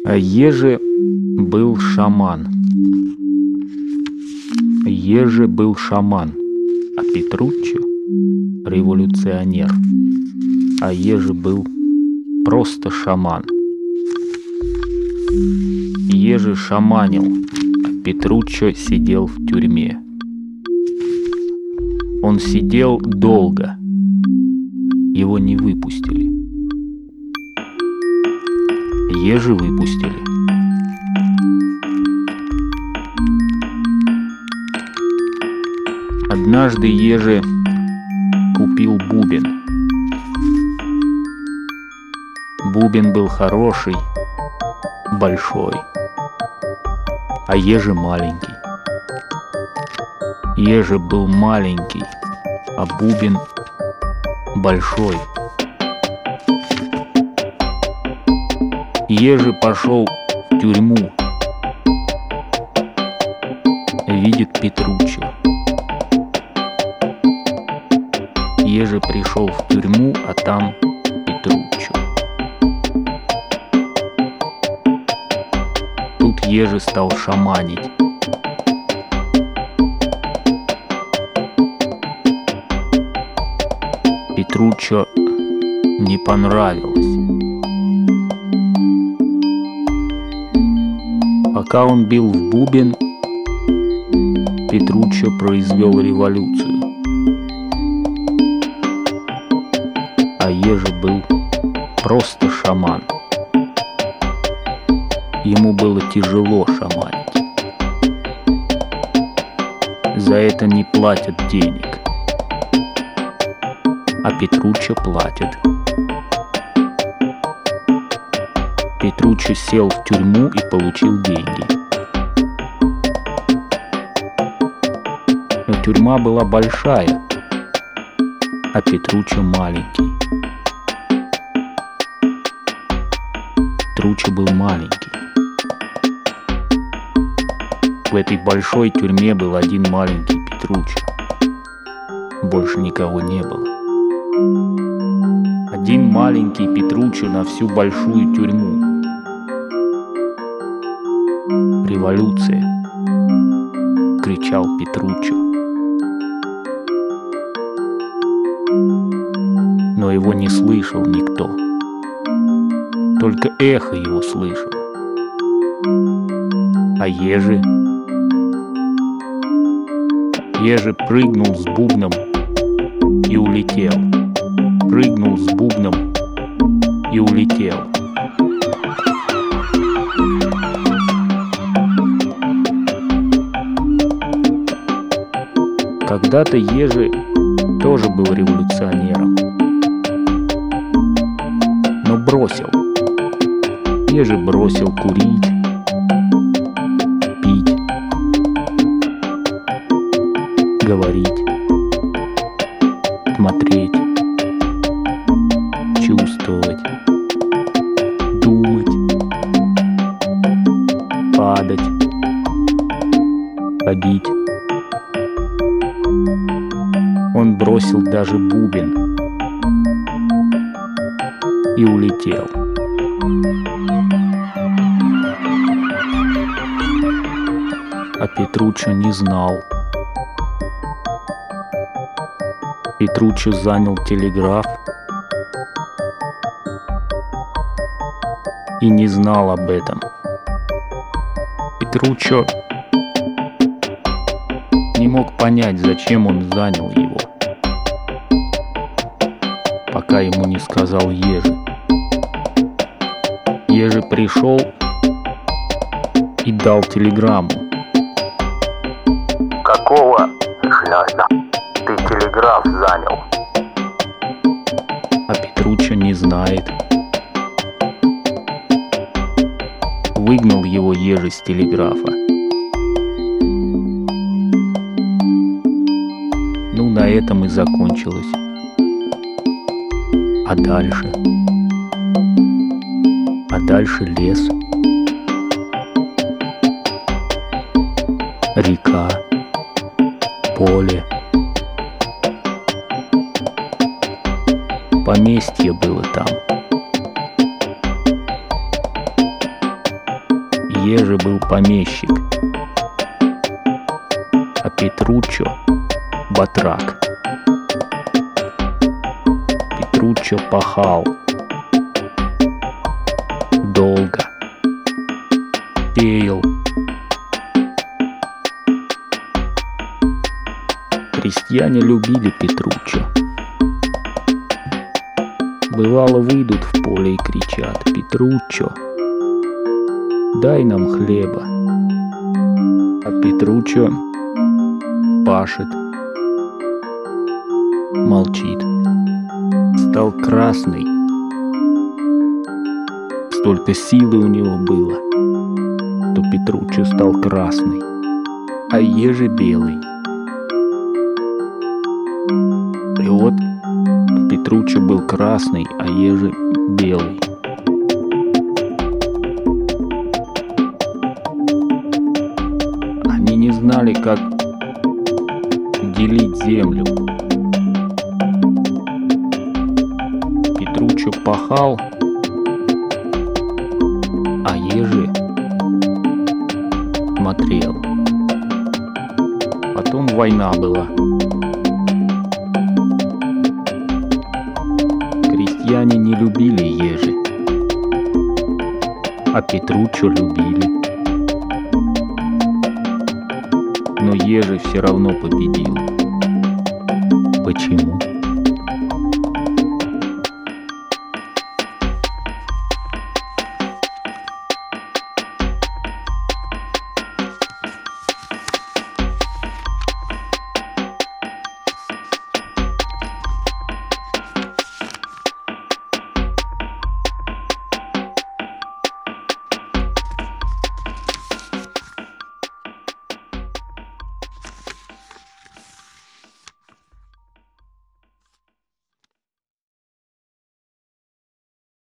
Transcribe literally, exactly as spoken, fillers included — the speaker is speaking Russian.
А Ежи был шаман. Ежи был шаман, а Петруччо — революционер. А Ежи был просто шаман. Ежи шаманил, а Петруччо сидел в тюрьме. Он сидел долго. Его не выпустили. Ежи выпустили. Однажды Ежи купил бубен. Бубен был хороший, большой, а Ежи маленький. Ежи был маленький, а бубен большой. Ежи пошел в тюрьму. Видит Петруччо. Ежи пришел в тюрьму, а там Петруччо. Тут Ежи стал шаманить. Петруччо не понравилось. Пока он бил в бубен, Петруччо произвел революцию. А Ежи был просто шаман. Ему было тяжело шаманить. За это не платят денег. А Петруччо платит. Петруччо сел в тюрьму и получил деньги. Но тюрьма была большая, а Петруччо маленький. Петруччо был маленький. В этой большой тюрьме был один маленький Петруччо. Больше никого не было. Один маленький Петруччо на всю большую тюрьму. «Революция!» — кричал Петруччо. Но его не слышал никто. Только эхо его слышало. А Ежи? Ежи прыгнул с бубном и улетел. Прыгнул с бубном и улетел. Когда-то Ежи тоже был революционером, но бросил. Ежи бросил курить, пить, говорить, смотреть, чувствовать, думать, падать, ходить. Он бросил даже бубен и улетел. А Петруччо не знал. Петруччо занял телеграф и не знал об этом. Петруччо не мог понять, зачем он занял его, пока ему не сказал Ежи. Ежи пришел и дал телеграмму. Какого шляпа ты телеграф занял? А Петруччо не знает. Выгнал его Ежи с телеграфа. Ну, на этом и закончилось. А дальше? А дальше лес, река, поле. Поместье было там. Ежи был помещик, а Петруччо — батрак. Петруччо пахал долго, сеял. Крестьяне любили Петруччо. Бывало, выйдут в поле и кричат: «Петруччо, дай нам хлеба». А Петруччо пашет, молчит. Стал красный. Столько силы у него было, что Петруччо стал красный, а Ежи белый. И вот Петруччо был красный, а Ежи белый. Они не знали, как делить землю. Петруччо пахал, а Ежи смотрел. Потом война была. Крестьяне не любили Ежи, а Петруччо любили. Но Ежи все равно победил. Почему?